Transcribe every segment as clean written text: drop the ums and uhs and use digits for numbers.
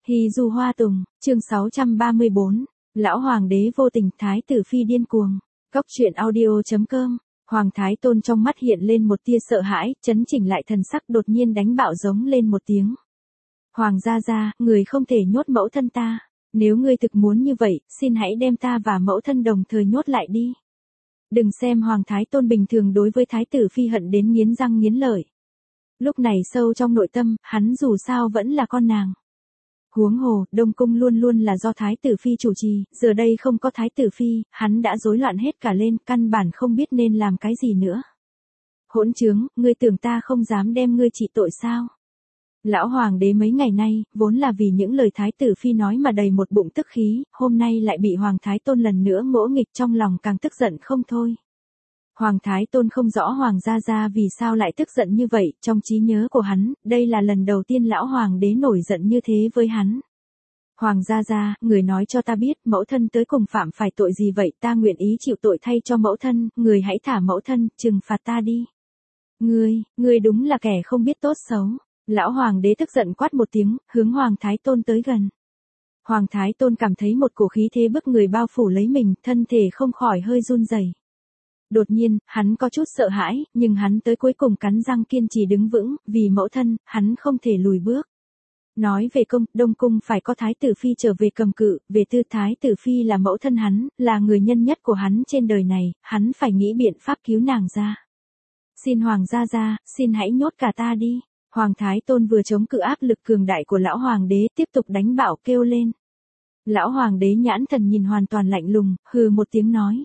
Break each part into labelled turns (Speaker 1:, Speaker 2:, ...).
Speaker 1: Hy Du Hoa Tùng, chương 634, Lão Hoàng đế vô tình, Thái tử Phi điên cuồng. Cóc truyện audio.com. Hoàng Thái Tôn trong mắt hiện lên một tia sợ hãi, chấn chỉnh lại thần sắc, đột nhiên đánh bạo giống lên một tiếng. Hoàng gia gia, người không thể nhốt mẫu thân ta. Nếu ngươi thực muốn như vậy, xin hãy đem ta và mẫu thân đồng thời nhốt lại đi. Đừng xem Hoàng Thái Tôn bình thường đối với Thái tử Phi hận đến nghiến răng nghiến lợi. Lúc này sâu trong nội tâm, hắn dù sao vẫn là con nàng. Huống hồ, Đông Cung luôn luôn là do Thái tử Phi chủ trì, giờ đây không có Thái tử Phi, hắn đã rối loạn hết cả lên, căn bản không biết nên làm cái gì nữa. Hỗn trướng, ngươi tưởng ta không dám đem ngươi trị tội sao? Lão Hoàng đế mấy ngày nay, vốn là vì những lời Thái tử Phi nói mà đầy một bụng tức khí, hôm nay lại bị Hoàng Thái Tôn lần nữa ngỗ nghịch, trong lòng càng tức giận không thôi. Hoàng Thái Tôn không rõ Hoàng gia gia vì sao lại tức giận như vậy, trong trí nhớ của hắn, đây là lần đầu tiên Lão Hoàng đế nổi giận như thế với hắn. Hoàng gia gia, người nói cho ta biết, mẫu thân tới cùng phạm phải tội gì vậy, ta nguyện ý chịu tội thay cho mẫu thân, người hãy thả mẫu thân, trừng phạt ta đi. Ngươi đúng là kẻ không biết tốt xấu. Lão Hoàng đế tức giận quát một tiếng, hướng Hoàng Thái Tôn tới gần. Hoàng Thái Tôn cảm thấy một cổ khí thế bức người bao phủ lấy mình, thân thể không khỏi hơi run rẩy. Đột nhiên, hắn có chút sợ hãi, nhưng hắn tới cuối cùng cắn răng kiên trì đứng vững, vì mẫu thân, hắn không thể lùi bước. Nói về công, Đông Cung phải có Thái tử Phi trở về cầm cự, về tư Thái tử Phi là mẫu thân hắn, là người nhân nhất của hắn trên đời này, hắn phải nghĩ biện pháp cứu nàng ra. Xin Hoàng gia gia, xin hãy nhốt cả ta đi. Hoàng Thái Tôn vừa chống cự áp lực cường đại của Lão Hoàng đế, tiếp tục đánh bạo kêu lên. Lão Hoàng đế nhãn thần nhìn hoàn toàn lạnh lùng, hừ một tiếng nói.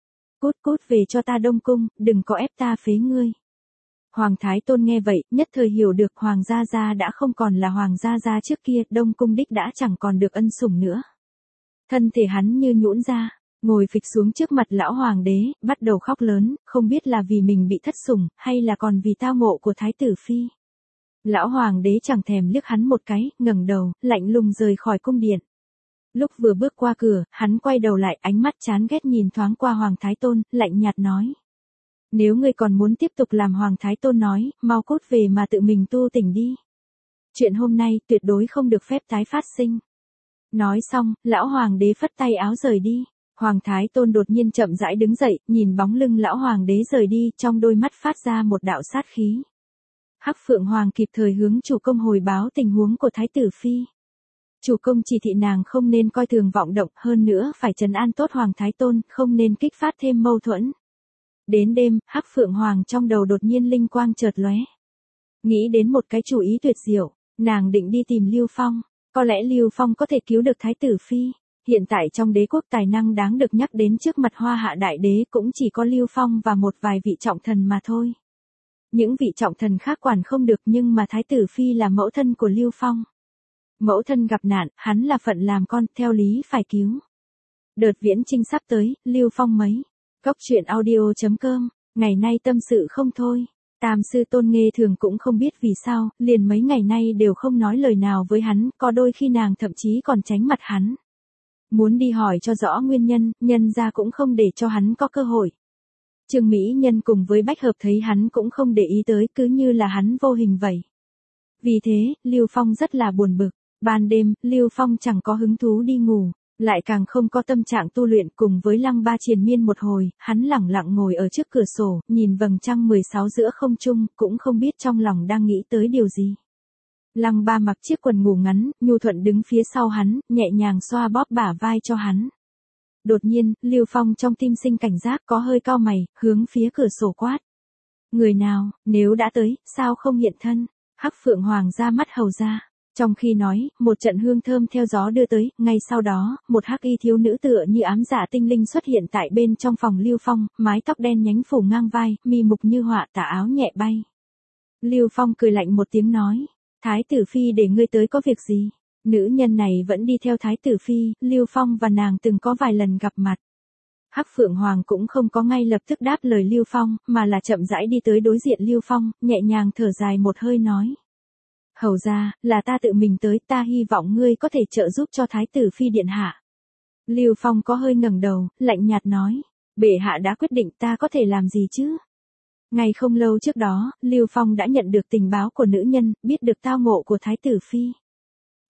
Speaker 1: Cút về cho ta Đông Cung, đừng có ép ta phế ngươi. Hoàng Thái Tôn nghe vậy, nhất thời hiểu được Hoàng gia gia đã không còn là Hoàng gia gia trước kia, Đông Cung đích đã chẳng còn được ân sủng nữa. Thân thể hắn như nhũn ra, ngồi phịch xuống trước mặt Lão Hoàng đế, bắt đầu khóc lớn, không biết là vì mình bị thất sủng, hay là còn vì tao ngộ của Thái tử Phi. Lão Hoàng đế chẳng thèm liếc hắn một cái, ngẩng đầu, lạnh lùng rời khỏi cung điện. Lúc vừa bước qua cửa, hắn quay đầu lại, ánh mắt chán ghét nhìn thoáng qua Hoàng Thái Tôn, lạnh nhạt nói. Nếu ngươi còn muốn tiếp tục làm Hoàng Thái Tôn nói, mau cút về mà tự mình tu tỉnh đi. Chuyện hôm nay tuyệt đối không được phép tái phát sinh. Nói xong, Lão Hoàng đế phất tay áo rời đi. Hoàng Thái Tôn đột nhiên chậm rãi đứng dậy, nhìn bóng lưng Lão Hoàng đế rời đi, trong đôi mắt phát ra một đạo sát khí. Hắc Phượng Hoàng kịp thời hướng chủ công hồi báo tình huống của Thái tử Phi. Chủ công chỉ thị nàng không nên coi thường vọng động, hơn nữa phải trấn an tốt Hoàng Thái Tôn, không nên kích phát thêm mâu thuẫn. Đến đêm, Hắc Phượng Hoàng trong đầu đột nhiên linh quang chợt lóe. Nghĩ đến một cái chủ ý tuyệt diệu, nàng định đi tìm Lưu Phong, có lẽ Lưu Phong có thể cứu được Thái tử Phi. Hiện tại trong đế quốc tài năng đáng được nhắc đến trước mặt Hoa Hạ Đại Đế cũng chỉ có Lưu Phong và một vài vị trọng thần mà thôi. Những vị trọng thần khác quản không được, nhưng mà Thái tử Phi là mẫu thân của Lưu Phong. Mẫu thân gặp nạn, hắn là phận làm con, theo lý phải cứu. Đợt viễn chinh sắp tới, Lưu Phong mấy. Cóc truyện audio.com, ngày nay tâm sự không thôi. Tam sư Tôn Nghê Thường cũng không biết vì sao, liền mấy ngày nay đều không nói lời nào với hắn, có đôi khi nàng thậm chí còn tránh mặt hắn. Muốn đi hỏi cho rõ nguyên nhân, nhân ra cũng không để cho hắn có cơ hội. Trương Mỹ Nhân cùng với Bách Hợp thấy hắn cũng không để ý tới, cứ như là hắn vô hình vậy. Vì thế, Lưu Phong rất là buồn bực. Ban đêm, Lưu Phong chẳng có hứng thú đi ngủ, lại càng không có tâm trạng tu luyện, cùng với Lăng Ba triền miên một hồi, hắn lẳng lặng ngồi ở trước cửa sổ, nhìn vầng trăng 16 giữa không trung, cũng không biết trong lòng đang nghĩ tới điều gì. Lăng Ba mặc chiếc quần ngủ ngắn, nhu thuận đứng phía sau hắn, nhẹ nhàng xoa bóp bả vai cho hắn. Đột nhiên, Lưu Phong trong tim sinh cảnh giác, có hơi cau mày, hướng phía cửa sổ quát. Người nào, nếu đã tới, sao không hiện thân? Hắc Phượng Hoàng ra mắt hầu ra. Trong khi nói, một trận hương thơm theo gió đưa tới, ngay sau đó, một hắc y thiếu nữ tựa như ám dạ tinh linh xuất hiện tại bên trong phòng Lưu Phong, mái tóc đen nhánh phủ ngang vai, mi mục như họa, tà áo nhẹ bay. Lưu Phong cười lạnh một tiếng nói, Thái tử Phi để ngươi tới có việc gì? Nữ nhân này vẫn đi theo Thái tử Phi, Lưu Phong và nàng từng có vài lần gặp mặt. Hắc Phượng Hoàng cũng không có ngay lập tức đáp lời Lưu Phong, mà là chậm rãi đi tới đối diện Lưu Phong, nhẹ nhàng thở dài một hơi nói. Hầu ra, là ta tự mình tới, ta hy vọng ngươi có thể trợ giúp cho Thái tử Phi điện hạ. Lưu Phong có hơi ngẩng đầu, lạnh nhạt nói, bệ hạ đã quyết định, ta có thể làm gì chứ? Ngày không lâu trước đó, Lưu Phong đã nhận được tình báo của nữ nhân, biết được tao ngộ của Thái tử Phi.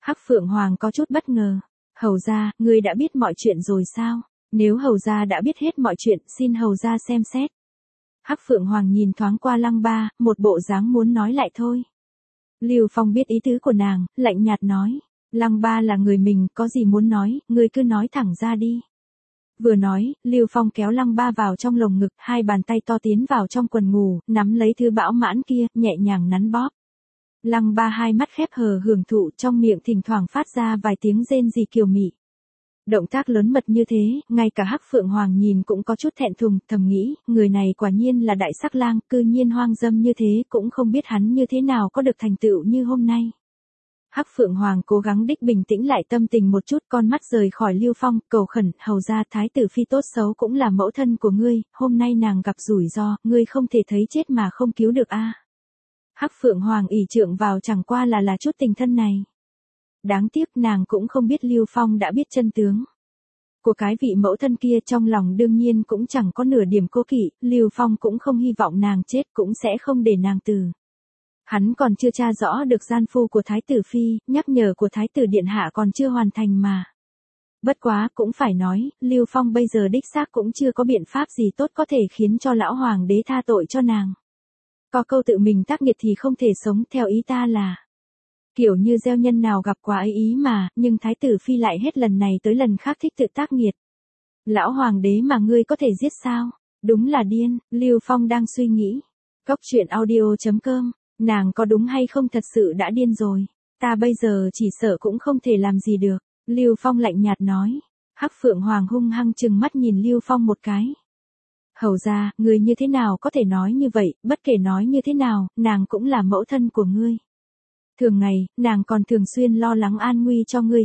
Speaker 1: Hắc Phượng Hoàng có chút bất ngờ. Hầu gia, ngươi đã biết mọi chuyện rồi sao? Nếu hầu gia đã biết hết mọi chuyện, xin hầu gia xem xét. Hắc Phượng Hoàng nhìn thoáng qua Lăng Ba, một bộ dáng muốn nói lại thôi. Lưu Phong biết ý tứ của nàng, lạnh nhạt nói. Lăng Ba là người mình, có gì muốn nói, ngươi cứ nói thẳng ra đi. Vừa nói, Lưu Phong kéo Lăng Ba vào trong lồng ngực, hai bàn tay to tiến vào trong quần ngủ, nắm lấy thứ bão mãn kia, nhẹ nhàng nắn bóp. Lăng Ba hai mắt khép hờ hưởng thụ, trong miệng thỉnh thoảng phát ra vài tiếng rên rỉ kiều mị. Động tác lớn mật như thế, ngay cả Hắc Phượng Hoàng nhìn cũng có chút thẹn thùng, thầm nghĩ, người này quả nhiên là đại sắc lang, cư nhiên hoang dâm như thế, cũng không biết hắn như thế nào có được thành tựu như hôm nay. Hắc Phượng Hoàng cố gắng đích bình tĩnh lại tâm tình một chút, con mắt rời khỏi Lưu Phong, cầu khẩn, hầu ra thái tử phi tốt xấu cũng là mẫu thân của ngươi, hôm nay nàng gặp rủi ro, ngươi không thể thấy chết mà không cứu được a. Hắc Phượng Hoàng ỷ trượng vào chẳng qua là chút tình thân này. Đáng tiếc nàng cũng không biết Lưu Phong đã biết chân tướng của cái vị mẫu thân kia, trong lòng đương nhiên cũng chẳng có nửa điểm cố kỵ, Lưu Phong cũng không hy vọng nàng chết, cũng sẽ không để nàng từ. Hắn còn chưa tra rõ được gian phu của Thái tử Phi, nhắc nhở của Thái tử Điện Hạ còn chưa hoàn thành mà. Bất quá, cũng phải nói, Lưu Phong bây giờ đích xác cũng chưa có biện pháp gì tốt có thể khiến cho lão hoàng đế tha tội cho nàng. Có câu tự mình tác nghiệt thì không thể sống, theo ý ta là kiểu như gieo nhân nào gặp quả ấy ý mà, nhưng Thái tử Phi lại hết lần này tới lần khác thích tự tác nghiệt. Lão hoàng đế mà ngươi có thể giết sao? Đúng là điên, Lưu Phong đang suy nghĩ. Cốc truyện audio.com, nàng có đúng hay không thật sự đã điên rồi. Ta bây giờ chỉ sợ cũng không thể làm gì được. Lưu Phong lạnh nhạt nói. Hắc Phượng Hoàng hung hăng trừng mắt nhìn Lưu Phong một cái. Hầu ra, ngươi như thế nào có thể nói như vậy, bất kể nói như thế nào, nàng cũng là mẫu thân của ngươi. Thường ngày, nàng còn thường xuyên lo lắng an nguy cho ngươi,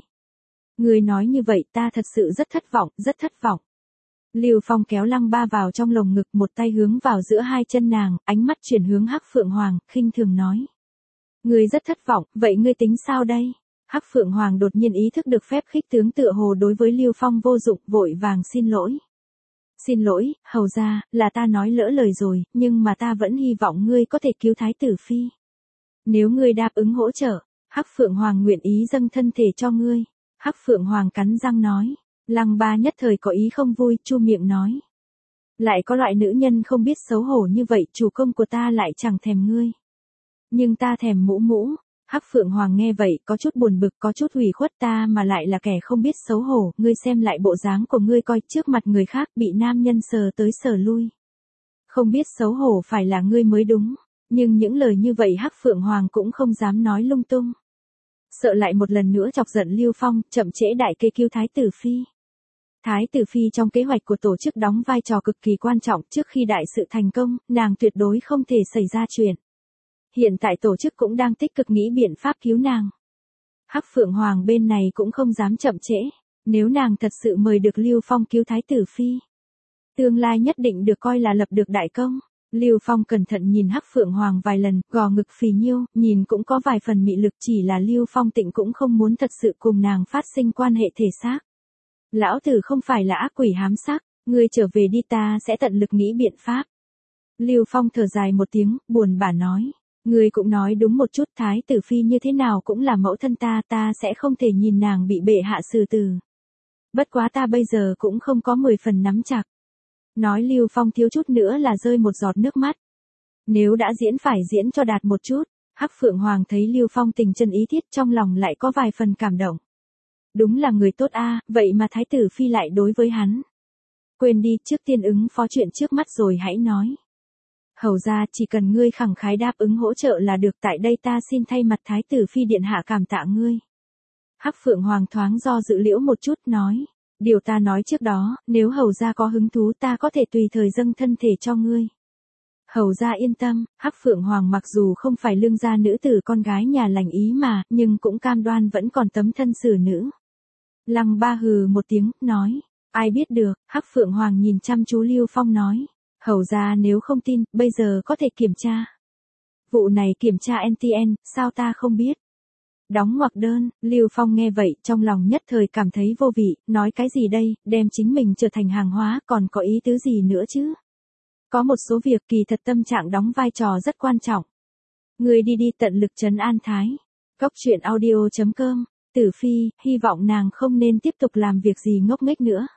Speaker 1: Ngươi nói như vậy ta thật sự rất thất vọng, rất thất vọng. Lưu Phong kéo Lăng Ba vào trong lồng ngực, một tay hướng vào giữa hai chân nàng, ánh mắt chuyển hướng Hắc Phượng Hoàng, khinh thường nói. Ngươi rất thất vọng, vậy ngươi tính sao đây? Hắc Phượng Hoàng đột nhiên ý thức được phép khích tướng tựa hồ đối với Lưu Phong vô dụng, vội vàng xin lỗi. Xin lỗi, hầu ra, là ta nói lỡ lời rồi, nhưng mà ta vẫn hy vọng ngươi có thể cứu Thái tử Phi. Nếu ngươi đáp ứng hỗ trợ, Hắc Phượng Hoàng nguyện ý dâng thân thể cho ngươi. Hắc Phượng Hoàng cắn răng nói. Lăng Ba nhất thời có ý không vui, chu miệng nói. Lại có loại nữ nhân không biết xấu hổ như vậy, chủ công của ta lại chẳng thèm ngươi. Nhưng ta thèm mũ mũ. Hắc Phượng Hoàng nghe vậy, có chút buồn bực, có chút hủy khuất, ta mà lại là kẻ không biết xấu hổ, ngươi xem lại bộ dáng của ngươi coi, trước mặt người khác bị nam nhân sờ tới sờ lui. Không biết xấu hổ phải là ngươi mới đúng. Nhưng những lời như vậy Hắc Phượng Hoàng cũng không dám nói lung tung. Sợ lại một lần nữa chọc giận Lưu Phong, chậm trễ đại kê cứu Thái tử Phi. Thái tử Phi trong kế hoạch của tổ chức đóng vai trò cực kỳ quan trọng, trước khi đại sự thành công, nàng tuyệt đối không thể xảy ra chuyện. Hiện tại tổ chức cũng đang tích cực nghĩ biện pháp cứu nàng. Hắc Phượng Hoàng bên này cũng không dám chậm trễ, nếu nàng thật sự mời được Lưu Phong cứu Thái tử Phi, tương lai nhất định được coi là lập được đại công. Lưu Phong cẩn thận nhìn Hắc Phượng Hoàng vài lần, gò ngực phì nhiêu, nhìn cũng có vài phần mị lực, chỉ là Lưu Phong tịnh cũng không muốn thật sự cùng nàng phát sinh quan hệ thể xác. Lão tử không phải là ác quỷ hám sắc, ngươi trở về đi, ta sẽ tận lực nghĩ biện pháp. Lưu Phong thở dài một tiếng, buồn bã nói. Ngươi cũng nói đúng một chút, Thái tử Phi như thế nào cũng là mẫu thân ta, ta sẽ không thể nhìn nàng bị bệ hạ xử tử. Bất quá ta bây giờ cũng không có 10 phần nắm chặt. Nói Lưu Phong thiếu chút nữa là rơi một giọt nước mắt. Nếu đã diễn phải diễn cho đạt một chút. Hắc Phượng Hoàng thấy Lưu Phong tình chân ý thiết, trong lòng lại có vài phần cảm động. Đúng là người tốt a, vậy mà Thái tử Phi lại đối với hắn. Quên đi, trước tiên ứng phó chuyện trước mắt rồi hãy nói. Hầu ra, chỉ cần ngươi khẳng khái đáp ứng hỗ trợ là được, tại đây ta xin thay mặt Thái tử Phi điện hạ cảm tạ ngươi. Hắc Phượng Hoàng thoáng do dự liễu một chút, nói. Điều ta nói trước đó, nếu hầu ra có hứng thú ta có thể tùy thời dâng thân thể cho ngươi. Hầu ra yên tâm, Hắc Phượng Hoàng mặc dù không phải lương gia nữ tử con gái nhà lành ý mà, nhưng cũng cam đoan vẫn còn tấm thân xử nữ. Lăng Ba hừ một tiếng, nói. Ai biết được, Hắc Phượng Hoàng nhìn chăm chú Lưu Phong nói. Hầu ra nếu không tin, bây giờ có thể kiểm tra. Vụ này kiểm tra NTN, sao ta không biết? Đóng ngoặc đơn, Lưu Phong nghe vậy, trong lòng nhất thời cảm thấy vô vị, nói cái gì đây, đem chính mình trở thành hàng hóa, còn có ý tứ gì nữa chứ? Có một số việc kỳ thật tâm trạng đóng vai trò rất quan trọng. Ngươi đi tận lực trấn an Thái Cốc truyện audio.com, Tử Phi, hy vọng nàng không nên tiếp tục làm việc gì ngốc nghếch nữa.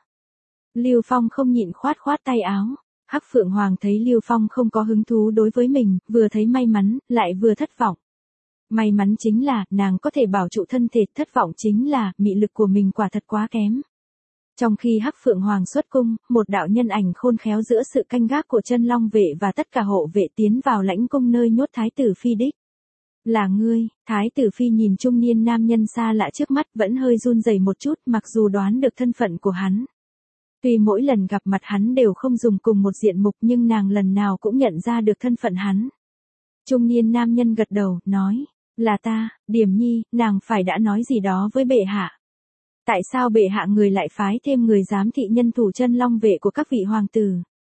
Speaker 1: Lưu Phong không nhịn khoát khoát tay áo. Hắc Phượng Hoàng thấy Lưu Phong không có hứng thú đối với mình, vừa thấy may mắn, lại vừa thất vọng. May mắn chính là, nàng có thể bảo trụ thân thể, thất vọng chính là, mị lực của mình quả thật quá kém. Trong khi Hắc Phượng Hoàng xuất cung, một đạo nhân ảnh khôn khéo giữa sự canh gác của chân long vệ và tất cả hộ vệ tiến vào lãnh cung nơi nhốt Thái tử Phi đích. Là ngươi, Thái tử Phi nhìn trung niên nam nhân xa lạ trước mắt vẫn hơi run rẩy một chút mặc dù đoán được thân phận của hắn. Tuy mỗi lần gặp mặt hắn đều không dùng cùng một diện mục nhưng nàng lần nào cũng nhận ra được thân phận hắn. Trung niên nam nhân gật đầu, nói, là ta, Điềm Nhi, nàng phải đã nói gì đó với bệ hạ. Tại sao bệ hạ người lại phái thêm người giám thị nhân thủ chân long vệ của các vị hoàng tử?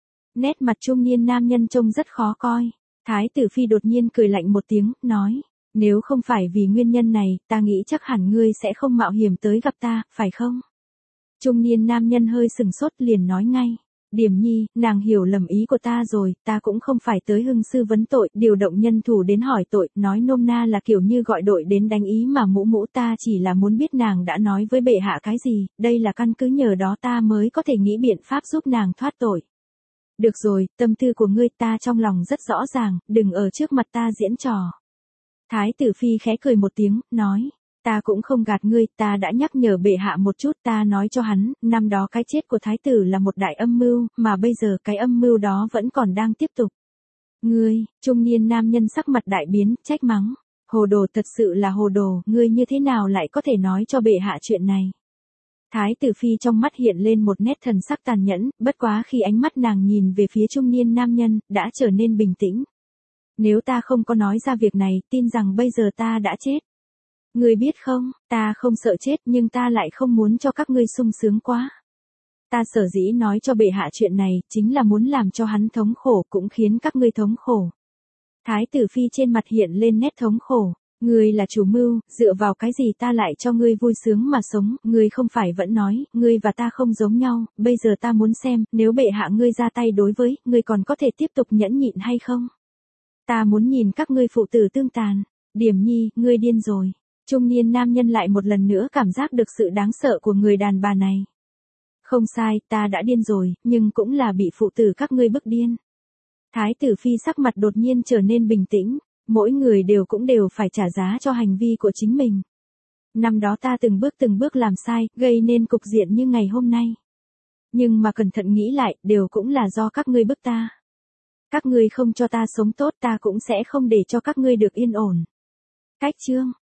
Speaker 1: Nét mặt trung niên nam nhân trông rất khó coi. Thái tử Phi đột nhiên cười lạnh một tiếng, nói, nếu không phải vì nguyên nhân này, ta nghĩ chắc hẳn ngươi sẽ không mạo hiểm tới gặp ta, phải không? Trung niên nam nhân hơi sừng sốt liền nói ngay, Điềm Nhi, nàng hiểu lầm ý của ta rồi, ta cũng không phải tới hưng sư vấn tội, điều động nhân thủ đến hỏi tội, nói nôm na là kiểu như gọi đội đến đánh ý mà mũ ta chỉ là muốn biết nàng đã nói với bệ hạ cái gì, đây là căn cứ nhờ đó ta mới có thể nghĩ biện pháp giúp nàng thoát tội. Được rồi, tâm tư của ngươi ta trong lòng rất rõ ràng, đừng ở trước mặt ta diễn trò. Thái tử Phi khẽ cười một tiếng, nói, ta cũng không gạt ngươi, ta đã nhắc nhở bệ hạ một chút, ta nói cho hắn, năm đó cái chết của thái tử là một đại âm mưu, mà bây giờ cái âm mưu đó vẫn còn đang tiếp tục. Ngươi, trung niên nam nhân sắc mặt đại biến, trách mắng, hồ đồ, thật sự là hồ đồ, ngươi như thế nào lại có thể nói cho bệ hạ chuyện này. Thái tử Phi trong mắt hiện lên một nét thần sắc tàn nhẫn, bất quá khi ánh mắt nàng nhìn về phía trung niên nam nhân, đã trở nên bình tĩnh. Nếu ta không có nói ra việc này, tin rằng bây giờ ta đã chết. Ngươi biết không, ta không sợ chết nhưng ta lại không muốn cho các ngươi sung sướng quá. Ta sở dĩ nói cho bệ hạ chuyện này, chính là muốn làm cho hắn thống khổ cũng khiến các ngươi thống khổ. Thái tử Phi trên mặt hiện lên nét thống khổ. Ngươi là chủ mưu, dựa vào cái gì ta lại cho ngươi vui sướng mà sống, ngươi không phải vẫn nói, ngươi và ta không giống nhau, bây giờ ta muốn xem, nếu bệ hạ ngươi ra tay đối với, ngươi còn có thể tiếp tục nhẫn nhịn hay không? Ta muốn nhìn các ngươi phụ tử tương tàn. Điềm Nhi, ngươi điên rồi. Trung niên nam nhân lại một lần nữa cảm giác được sự đáng sợ của người đàn bà này. Không sai, ta đã điên rồi, nhưng cũng là bị phụ tử các ngươi bức điên. Thái tử Phi sắc mặt đột nhiên trở nên bình tĩnh. Mỗi người đều phải trả giá cho hành vi của chính mình. Năm đó ta từng bước làm sai, gây nên cục diện như ngày hôm nay. Nhưng mà cẩn thận nghĩ lại, đều cũng là do các ngươi bức ta. Các ngươi không cho ta sống tốt ta cũng sẽ không để cho các ngươi được yên ổn. Cách chương